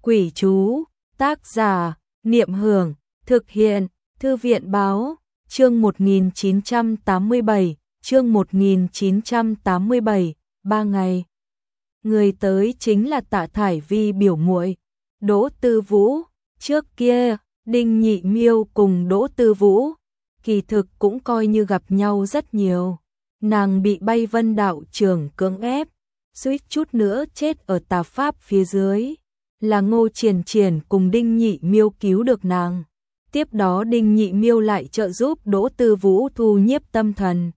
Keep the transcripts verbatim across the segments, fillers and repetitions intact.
Quỷ chú, tác giả, Niệm Hưởng, thực hiện, Thư viện báo, chương một nghìn chín trăm tám mươi bảy, chương một nghìn chín trăm tám mươi bảy, ba ngày. Người tới chính là Tạ Thải Vi biểu muội, Đỗ Tư Vũ. Trước kia, Đinh Nhị Miêu cùng Đỗ Tư Vũ, kỳ thực cũng coi như gặp nhau rất nhiều. Nàng bị Bay Vân đạo trưởng cưỡng ép, suýt chút nữa chết ở tà pháp phía dưới. Là Ngô Triển Triển cùng Đinh Nhị Miêu cứu được nàng. Tiếp đó Đinh Nhị Miêu lại trợ giúp Đỗ Tư Vũ thu nhiếp tâm thần,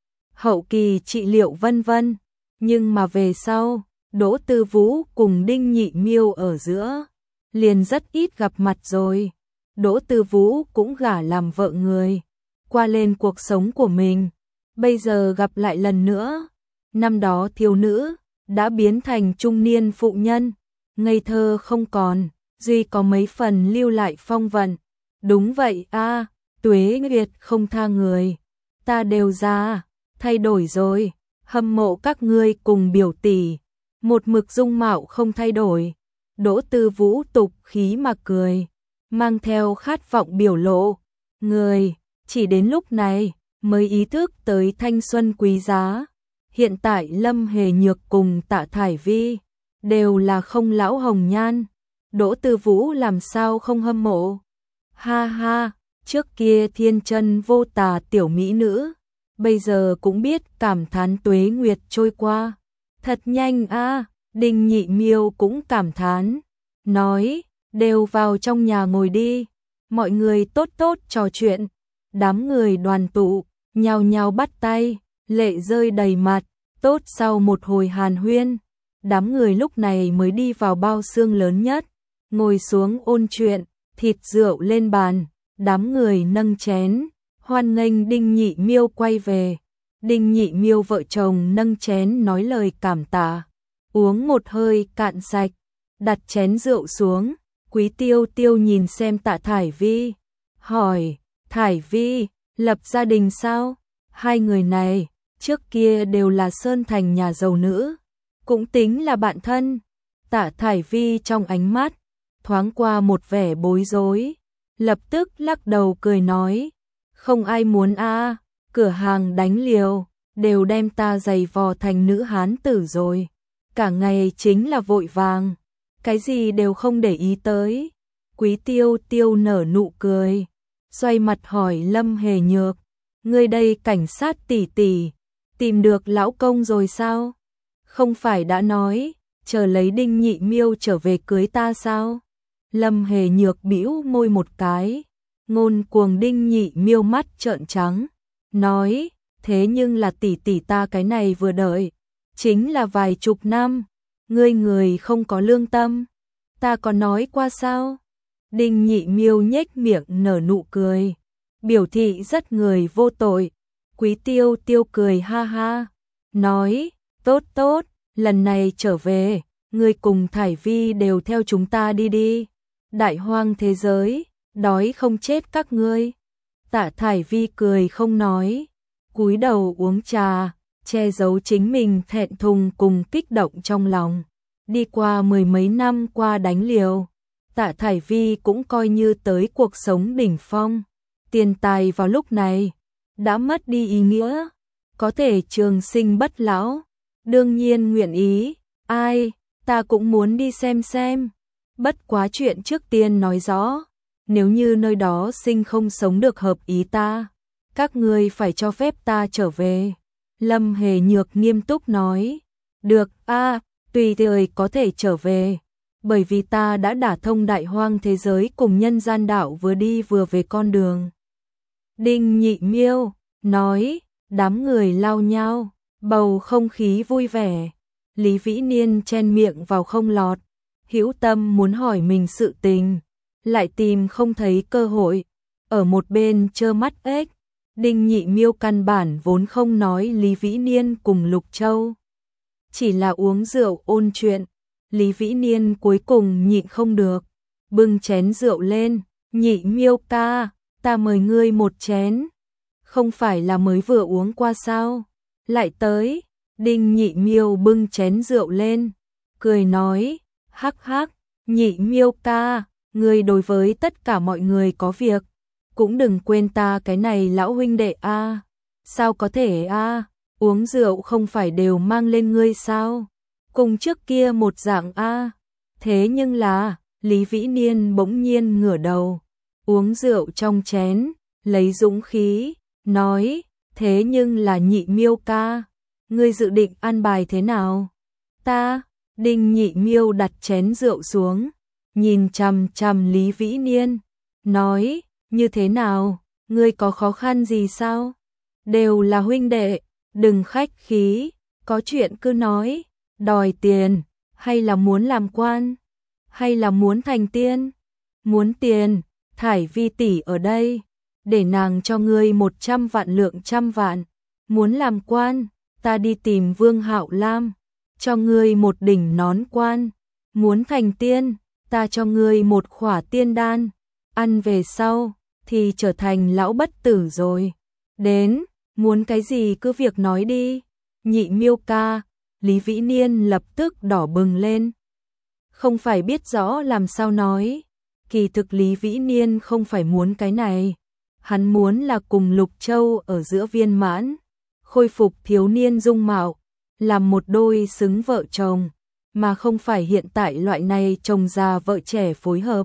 hậu kỳ trị liệu vân vân. Nhưng mà về sau, Đỗ Tư Vũ cùng Đinh Nhị Miêu ở giữa liền rất ít gặp mặt rồi. Đỗ Tư Vũ cũng gả làm vợ người, qua lên cuộc sống của mình. Bây giờ gặp lại lần nữa, năm đó thiếu nữ đã biến thành trung niên phụ nhân, ngây thơ không còn, duy có mấy phần lưu lại phong vận. Đúng vậy a, à, Tuế Nguyệt không tha người, ta đều già, thay đổi rồi, hâm mộ các ngươi cùng biểu tỷ, một mực dung mạo không thay đổi. Đỗ Tư Vũ tục khí mà cười, mang theo khát vọng biểu lộ. Người, chỉ đến lúc này mới ý thức tới thanh xuân quý giá. Hiện tại Lâm Hề Nhược cùng Tạ Thải Vi đều là không lão hồng nhan, Đỗ Tư Vũ làm sao không hâm mộ. Ha ha, trước kia thiên chân vô tà tiểu mỹ nữ, bây giờ cũng biết cảm thán tuế nguyệt trôi qua. Thật nhanh a, à, Đinh Nhị Miêu cũng cảm thán, nói, đều vào trong nhà ngồi đi, mọi người tốt tốt trò chuyện. Đám người đoàn tụ, nhao nhao bắt tay, lệ rơi đầy mặt. Tốt sau một hồi hàn huyên, đám người lúc này mới đi vào bao xương lớn nhất, ngồi xuống ôn chuyện, thịt rượu lên bàn, đám người nâng chén, hoan nghênh Đinh Nhị Miêu quay về. Đinh Nhị Miêu vợ chồng nâng chén nói lời cảm tạ, uống một hơi cạn sạch, đặt chén rượu xuống. Quý Tiêu Tiêu nhìn xem Tạ Thải Vi, hỏi, Thải Vi, lập gia đình sao? Hai người này trước kia đều là Sơn Thành nhà giàu nữ, cũng tính là bạn thân. Tạ Thải Vi trong ánh mắt thoáng qua một vẻ bối rối, lập tức lắc đầu cười nói, không ai muốn a, à, cửa hàng đánh liều đều đem ta giày vò thành nữ hán tử rồi, cả ngày chính là vội vàng, cái gì đều không để ý tới. Quý Tiêu Tiêu nở nụ cười, xoay mặt hỏi Lâm Hề Nhược, ngươi đây cảnh sát tỷ tỷ, tìm được lão công rồi sao? Không phải đã nói, chờ lấy Đinh Nhị Miêu trở về cưới ta sao? Lâm Hề Nhược bĩu môi một cái, ngôn cuồng. Đinh Nhị Miêu mắt trợn trắng, nói, thế nhưng là tỷ tỷ ta cái này vừa đợi, chính là vài chục năm, ngươi người không có lương tâm, ta có nói qua sao? Đinh Nhị Miêu nhếch miệng nở nụ cười, biểu thị rất người vô tội. Quý Tiêu Tiêu cười ha ha, nói, tốt tốt, lần này trở về, ngươi cùng Thải Vi đều theo chúng ta đi đi, đại hoang thế giới, đói không chết các ngươi. Tạ Thải Vi cười không nói, cúi đầu uống trà, che giấu chính mình thẹn thùng cùng kích động trong lòng. Đi qua mười mấy năm qua đánh liều, Tạ Thải Vi cũng coi như tới cuộc sống đỉnh phong. Tiền tài vào lúc này đã mất đi ý nghĩa, có thể trường sinh bất lão, đương nhiên nguyện ý. Ai, ta cũng muốn đi xem xem. Bất quá chuyện trước tiên nói rõ, nếu như nơi đó sinh không sống được hợp ý ta, các ngươi phải cho phép ta trở về. Lâm Hề Nhược nghiêm túc nói, được a, à, tùy thời có thể trở về, bởi vì ta đã đả thông đại hoang thế giới cùng nhân gian đạo vừa đi vừa về con đường. Đinh Nhị Miêu nói, đám người lao nhau, bầu không khí vui vẻ. Lý Vĩ Niên chen miệng vào không lọt, hữu tâm muốn hỏi mình sự tình, lại tìm không thấy cơ hội, ở một bên trơ mắt ếch. Đinh Nhị Miêu căn bản vốn không nói Lý Vĩ Niên cùng Lục Châu, chỉ là uống rượu ôn chuyện. Lý Vĩ Niên cuối cùng nhịn không được, bưng chén rượu lên, Nhị Miêu ca, ta mời ngươi một chén. Không phải là mới vừa uống qua sao? Lại tới. Đinh Nhị Miêu bưng chén rượu lên, cười nói, hắc hắc, Nhị Miêu ca, ngươi đối với tất cả mọi người có việc, cũng đừng quên ta cái này lão huynh đệ a. Sao có thể a? Uống rượu không phải đều mang lên ngươi sao? Cùng trước kia một dạng a. Thế nhưng là, Lý Vĩ Niên bỗng nhiên ngửa đầu, uống rượu trong chén, lấy dũng khí, nói, thế nhưng là Nhị Miêu ca, ngươi dự định an bài thế nào? Ta, Đinh Nhị Miêu đặt chén rượu xuống, nhìn chằm chằm Lý Vĩ Niên, nói, như thế nào, ngươi có khó khăn gì sao? Đều là huynh đệ, đừng khách khí, có chuyện cứ nói, đòi tiền, hay là muốn làm quan, hay là muốn thành tiên? Muốn tiền, Thải Vi tỷ ở đây, để nàng cho ngươi một trăm vạn lượng trăm vạn. Muốn làm quan, ta đi tìm Vương Hạo Lam, cho ngươi một đỉnh nón quan. Muốn thành tiên, ta cho ngươi một khỏa tiên đan, ăn về sau thì trở thành lão bất tử rồi. Đến, muốn cái gì cứ việc nói đi. Nhị Miêu ca, Lý Vĩ Niên lập tức đỏ bừng lên. Không phải biết rõ làm sao nói, kỳ thực Lý Vĩ Niên không phải muốn cái này, hắn muốn là cùng Lục Châu ở giữa viên mãn, khôi phục thiếu niên dung mạo, làm một đôi xứng vợ chồng, mà không phải hiện tại loại này chồng già vợ trẻ phối hợp.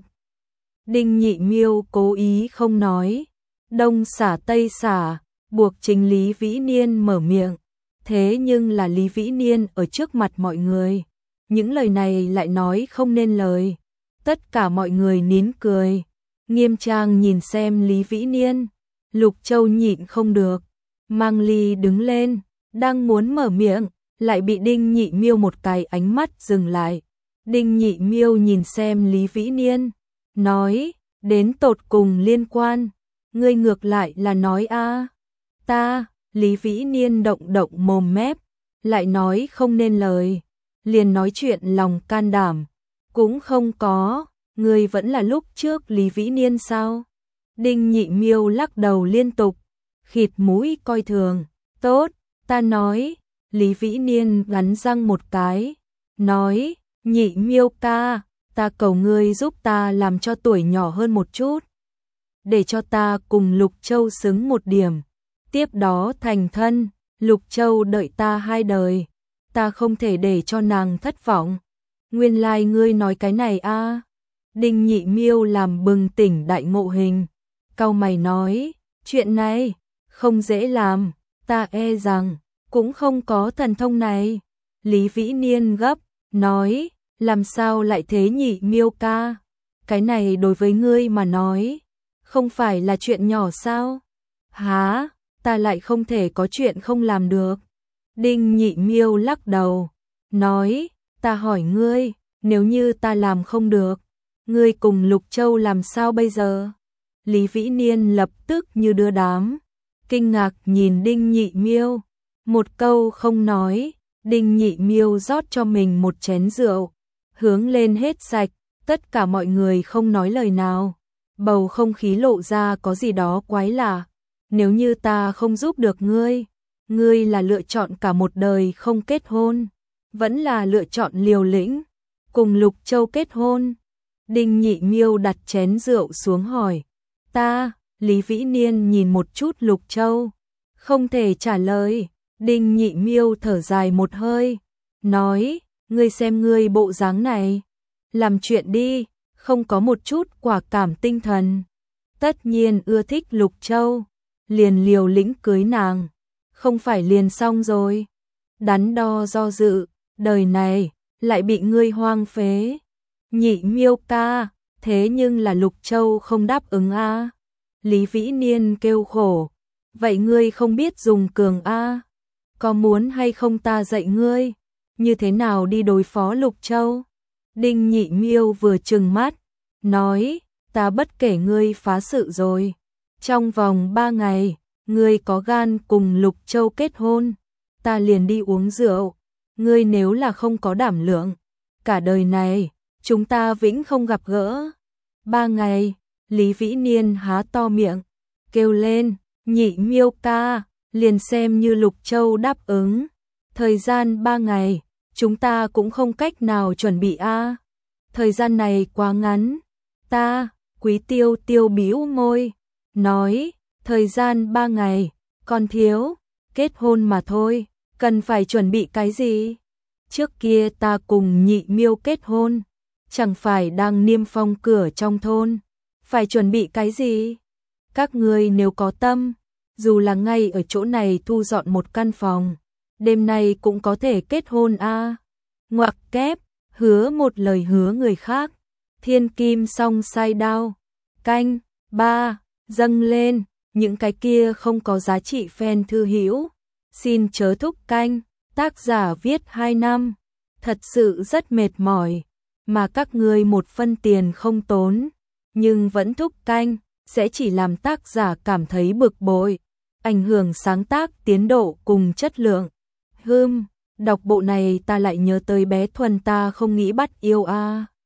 Đinh Nhị Miêu cố ý không nói, đông xả tây xả, buộc chính Lý Vĩ Niên mở miệng, thế nhưng là Lý Vĩ Niên ở trước mặt mọi người, những lời này lại nói không nên lời. Tất cả mọi người nín cười, nghiêm trang nhìn xem Lý Vĩ Niên. Lục Châu nhịn không được, mang ly đứng lên, đang muốn mở miệng, lại bị Đinh Nhị Miêu một cái ánh mắt dừng lại. Đinh Nhị Miêu nhìn xem Lý Vĩ Niên, nói, đến tột cùng liên quan, ngươi ngược lại là nói a. Ta, Lý Vĩ Niên động động mồm mép, lại nói không nên lời, liền nói chuyện lòng can đảm cũng không có, ngươi vẫn là lúc trước Lý Vĩ Niên sao? Đinh Nhị Miêu lắc đầu liên tục, khịt mũi coi thường, tốt, ta nói. Lý Vĩ Niên gắn răng một cái, nói, Nhị Miêu ca, ta cầu ngươi giúp ta làm cho tuổi nhỏ hơn một chút, để cho ta cùng Lục Châu xứng một điểm, tiếp đó thành thân, Lục Châu đợi ta hai đời, ta không thể để cho nàng thất vọng. Nguyên lai like ngươi nói cái này a. À. Đinh Nhị Miêu làm bừng tỉnh đại ngộ hình, cau mày nói, chuyện này không dễ làm, ta e rằng cũng không có thần thông này. Lý Vĩ Niên gấp, nói, làm sao lại thế Nhị Miêu ca? Cái này đối với ngươi mà nói, không phải là chuyện nhỏ sao? Hả, ta lại không thể có chuyện không làm được. Đinh Nhị Miêu lắc đầu, nói, ta hỏi ngươi, nếu như ta làm không được, ngươi cùng Lục Châu làm sao bây giờ? Lý Vĩ Niên lập tức như đưa đám, kinh ngạc nhìn Đinh Nhị Miêu, một câu không nói. Đinh Nhị Miêu rót cho mình một chén rượu, hướng lên hết sạch, tất cả mọi người không nói lời nào, bầu không khí lộ ra có gì đó quái lạ. Nếu như ta không giúp được ngươi, ngươi là lựa chọn cả một đời không kết hôn, vẫn là lựa chọn liều lĩnh, cùng Lục Châu kết hôn? Đinh Nhị Miêu đặt chén rượu xuống hỏi, ta. Lý Vĩ Niên nhìn một chút Lục Châu, không thể trả lời. Đinh Nhị Miêu thở dài một hơi, nói, ngươi xem ngươi bộ dáng này, làm chuyện đi, không có một chút quả cảm tinh thần. Tất nhiên ưa thích Lục Châu, liền liều lĩnh cưới nàng, không phải liền xong rồi. Đắn đo do dự, đời này lại bị ngươi hoang phế. Nhị Miêu ca, thế nhưng là Lục Châu không đáp ứng a. À. Lý Vĩ Niên kêu khổ, vậy ngươi không biết dùng cường a? À. Có muốn hay không ta dạy ngươi, như thế nào đi đối phó Lục Châu? Đinh Nhị Miêu vừa trừng mắt, nói, ta bất kể ngươi phá sự rồi. Trong vòng ba ngày, ngươi có gan cùng Lục Châu kết hôn, ta liền đi uống rượu. Ngươi nếu là không có đảm lượng, cả đời này, chúng ta vĩnh không gặp gỡ. Ba ngày, Lý Vĩ Niên há to miệng, kêu lên, Nhị Miêu ca, liền xem như Lục Châu đáp ứng. Thời gian ba ngày, chúng ta cũng không cách nào chuẩn bị a. À. thời gian này quá ngắn. Ta, Quý Tiêu Tiêu bĩu môi, nói, thời gian ba ngày, còn thiếu, kết hôn mà thôi, cần phải chuẩn bị cái gì? Trước kia ta cùng Nhị Miêu kết hôn, chẳng phải đang niêm phong cửa trong thôn, phải chuẩn bị cái gì? Các ngươi nếu có tâm, dù là ngay ở chỗ này thu dọn một căn phòng, đêm nay cũng có thể kết hôn a. À. Ngoặc kép, hứa một lời hứa người khác. Thiên kim song sai đao, canh ba dâng lên, những cái kia không có giá trị fan thư hữu, xin chớ thúc canh. Tác giả viết hai năm, thật sự rất mệt mỏi, mà các ngươi một phân tiền không tốn, nhưng vẫn thúc canh, sẽ chỉ làm tác giả cảm thấy bực bội, ảnh hưởng sáng tác tiến độ cùng chất lượng. Hừm, đọc bộ này ta lại nhớ tới bé Thuần ta không nghĩ bắt yêu a. À.